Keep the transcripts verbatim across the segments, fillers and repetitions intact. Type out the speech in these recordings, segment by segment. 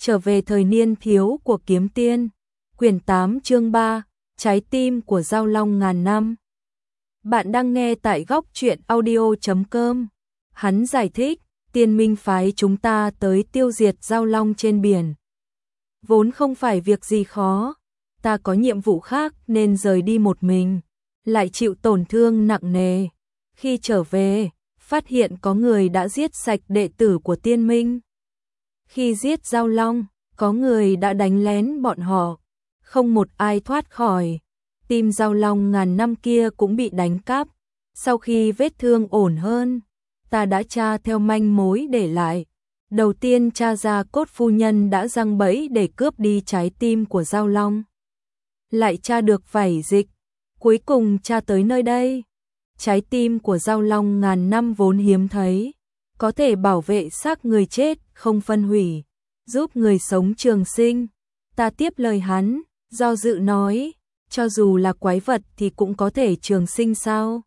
Trở về thời niên thiếu của kiếm tiên, quyển tám chương ba, trái tim của Dao Long ngàn năm. Bạn đang nghe tại góc truyện audio chấm com. Hắn giải thích, Tiên Minh phái chúng ta tới tiêu diệt Dao Long trên biển. Vốn không phải việc gì khó, ta có nhiệm vụ khác nên rời đi một mình, lại chịu tổn thương nặng nề. Khi trở về, phát hiện có người đã giết sạch đệ tử của Tiên Minh. Khi giết Dao Long, có người đã đánh lén bọn họ, không một ai thoát khỏi. Tim Dao Long ngàn năm kia cũng bị đánh cắp. Sau khi vết thương ổn hơn, ta đã tra theo manh mối để lại. Đầu tiên tra ra Cốt phu nhân đã giăng bẫy để cướp đi trái tim của Dao Long. Lại tra được vảy dịch, cuối cùng tra tới nơi đây. Trái tim của Dao Long ngàn năm vốn hiếm thấy, có thể bảo vệ xác người chết không phân hủy, giúp người sống trường sinh. Ta tiếp lời hắn, do dự nói, cho dù là quái vật thì cũng có thể trường sinh sao?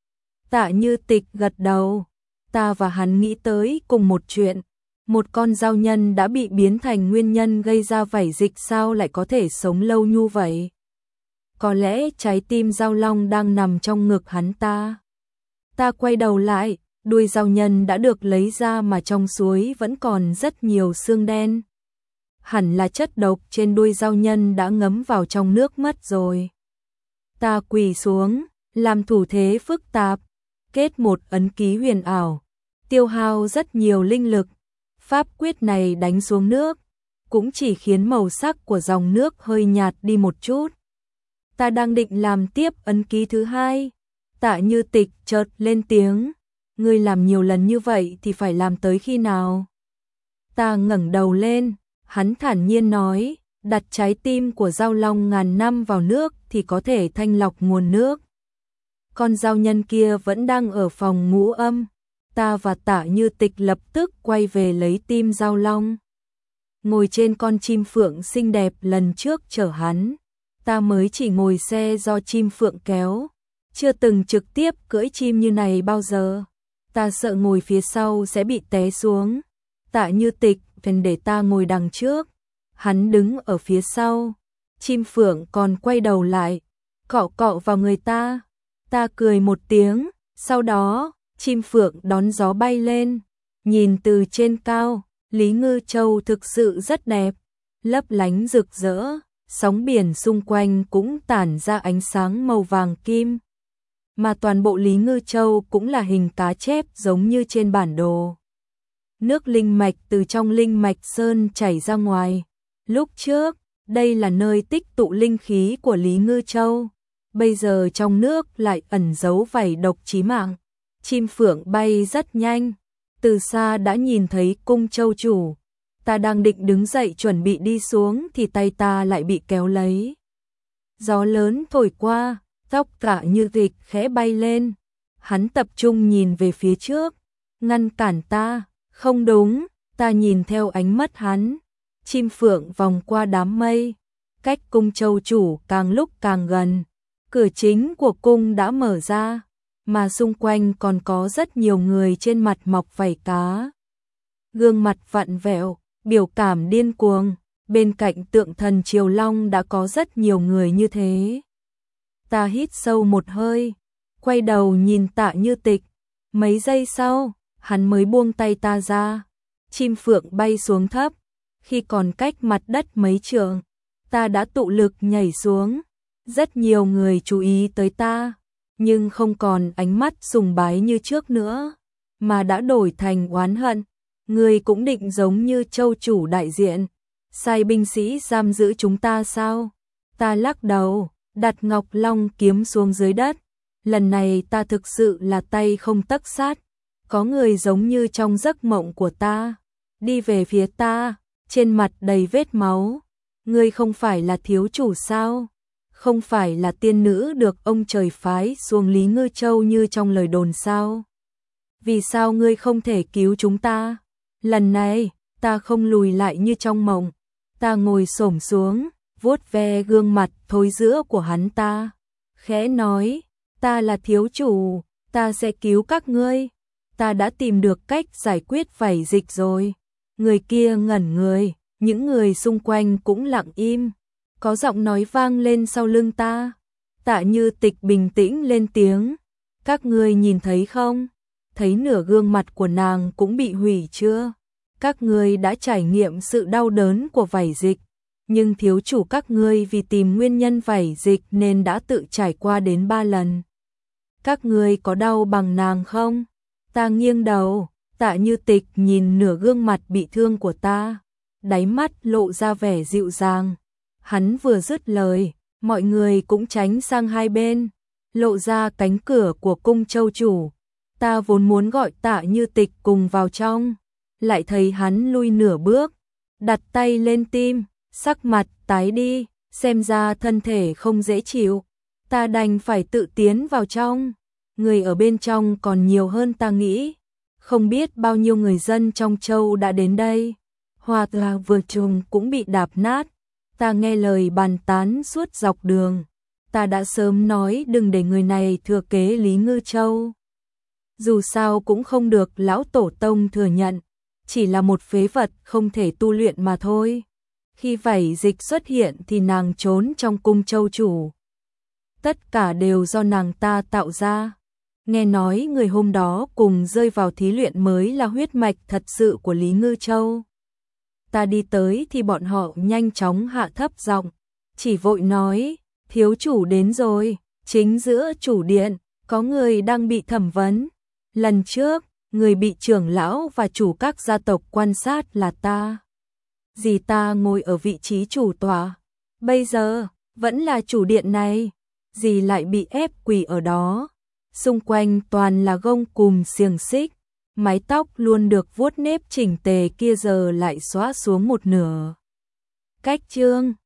Tạ Như Tịch gật đầu, ta và hắn nghĩ tới cùng một chuyện. Một con dao nhân đã bị biến thành nguyên nhân gây ra vảy dịch sao lại có thể sống lâu như vậy? Có lẽ trái tim Dao Long đang nằm trong ngực hắn ta. Ta quay đầu lại, đuôi dao nhân đã được lấy ra mà trong suối vẫn còn rất nhiều xương đen. Hẳn là chất độc trên đuôi dao nhân đã ngấm vào trong nước mất rồi. Ta quỳ xuống, làm thủ thế phức tạp, kết một ấn ký huyền ảo, tiêu hao rất nhiều linh lực. Pháp quyết này đánh xuống nước, cũng chỉ khiến màu sắc của dòng nước hơi nhạt đi một chút. Ta đang định làm tiếp ấn ký thứ hai, Tạ Như Tịch chợt lên tiếng, ngươi làm nhiều lần như vậy thì phải làm tới khi nào? Ta ngẩng đầu lên, hắn thản nhiên nói, đặt trái tim của Dao Long ngàn năm vào nước thì có thể thanh lọc nguồn nước. Con dao nhân kia vẫn đang ở phòng ngũ âm. Ta và Tạ Như Tịch lập tức quay về lấy tim Dao Long. Ngồi trên con chim phượng xinh đẹp lần trước chở hắn, ta mới chỉ ngồi xe do chim phượng kéo, chưa từng trực tiếp cưỡi chim như này bao giờ. Ta sợ ngồi phía sau sẽ bị té xuống. Tạ Như Tịch bèn để ta ngồi đằng trước, hắn đứng ở phía sau. Chim phượng còn quay đầu lại, cọ cọ vào người ta. Ta cười một tiếng, sau đó chim phượng đón gió bay lên. Nhìn từ trên cao, Lý Ngư Châu thực sự rất đẹp, lấp lánh rực rỡ, sóng biển xung quanh cũng tản ra ánh sáng màu vàng kim. Mà toàn bộ Lý Ngư Châu cũng là hình cá chép giống như trên bản đồ. Nước linh mạch từ trong linh mạch sơn chảy ra ngoài. Lúc trước, đây là nơi tích tụ linh khí của Lý Ngư Châu. Bây giờ trong nước lại ẩn giấu vảy độc chí mạng. Chim phượng bay rất nhanh, từ xa đã nhìn thấy cung châu chủ. Ta đang định đứng dậy chuẩn bị đi xuống thì tay ta lại bị kéo lấy. Gió lớn thổi qua, tóc Tạ Như Tịch khẽ bay lên. Hắn tập trung nhìn về phía trước, ngăn cản ta. Không đúng, ta nhìn theo ánh mắt hắn. Chim phượng vòng qua đám mây, cách cung châu chủ càng lúc càng gần. Cửa chính của cung đã mở ra, mà xung quanh còn có rất nhiều người trên mặt mọc vảy cá. Gương mặt vặn vẹo, biểu cảm điên cuồng, bên cạnh tượng thần Triều Long đã có rất nhiều người như thế. Ta hít sâu một hơi, quay đầu nhìn Tạ Như Tịch. Mấy giây sau, hắn mới buông tay ta ra. Chim phượng bay xuống thấp, khi còn cách mặt đất mấy trượng, ta đã tụ lực nhảy xuống. Rất nhiều người chú ý tới ta, nhưng không còn ánh mắt sùng bái như trước nữa, mà đã đổi thành oán hận. Người cũng định giống như châu chủ đại diện, sai binh sĩ giam giữ chúng ta sao? Ta lắc đầu, đặt Ngọc Long kiếm xuống dưới đất. Lần này ta thực sự là tay không tấc sắt. Có người giống như trong giấc mộng của ta, đi về phía ta, trên mặt đầy vết máu. Ngươi không phải là thiếu chủ sao? Không phải là tiên nữ được ông trời phái xuống Lý Ngư Châu như trong lời đồn sao? Vì sao ngươi không thể cứu chúng ta? Lần này, ta không lùi lại như trong mộng. Ta ngồi xổm xuống, vuốt ve gương mặt thối rữa của hắn ta. Khẽ nói, ta là thiếu chủ, ta sẽ cứu các ngươi. Ta đã tìm được cách giải quyết vảy dịch rồi. Người kia ngẩn người, những người xung quanh cũng lặng im. Có giọng nói vang lên sau lưng ta. Tạ Như Tịch bình tĩnh lên tiếng. Các ngươi nhìn thấy không? Thấy nửa gương mặt của nàng cũng bị hủy chưa? Các ngươi đã trải nghiệm sự đau đớn của vảy dịch, nhưng thiếu chủ các ngươi vì tìm nguyên nhân vảy dịch nên đã tự trải qua đến ba lần. Các ngươi có đau bằng nàng không? Ta nghiêng đầu, Tạ Như Tịch nhìn nửa gương mặt bị thương của ta, đáy mắt lộ ra vẻ dịu dàng. Hắn vừa dứt lời, mọi người cũng tránh sang hai bên, lộ ra cánh cửa của cung châu chủ. Ta vốn muốn gọi Tạ Như Tịch cùng vào trong, lại thấy hắn lui nửa bước, đặt tay lên tim, sắc mặt tái đi, xem ra thân thể không dễ chịu. Ta đành phải tự tiến vào trong. Người ở bên trong còn nhiều hơn ta nghĩ, không biết bao nhiêu người dân trong châu đã đến đây. Hoặc là vừa trùng cũng bị đạp nát. Ta nghe lời bàn tán suốt dọc đường. Ta đã sớm nói đừng để người này thừa kế Lý Ngư Châu. Dù sao cũng không được lão tổ tông thừa nhận, chỉ là một phế vật không thể tu luyện mà thôi. Khi vảy dịch xuất hiện thì nàng trốn trong cung châu chủ. Tất cả đều do nàng ta tạo ra. Nghe nói người hôm đó cùng rơi vào thí luyện mới là huyết mạch thật sự của Lý Ngư Châu. Ta đi tới thì bọn họ nhanh chóng hạ thấp giọng, chỉ vội nói, thiếu chủ đến rồi. Chính giữa chủ điện, có người đang bị thẩm vấn. Lần trước, người bị trưởng lão và chủ các gia tộc quan sát là ta. Dì ta ngồi ở vị trí chủ tọa. Bây giờ, vẫn là chủ điện này. Dì lại bị ép quỳ ở đó. Xung quanh toàn là gông cùm xiềng xích. Mái tóc luôn được vuốt nếp chỉnh tề kia giờ lại xóa xuống một nửa. Cách chương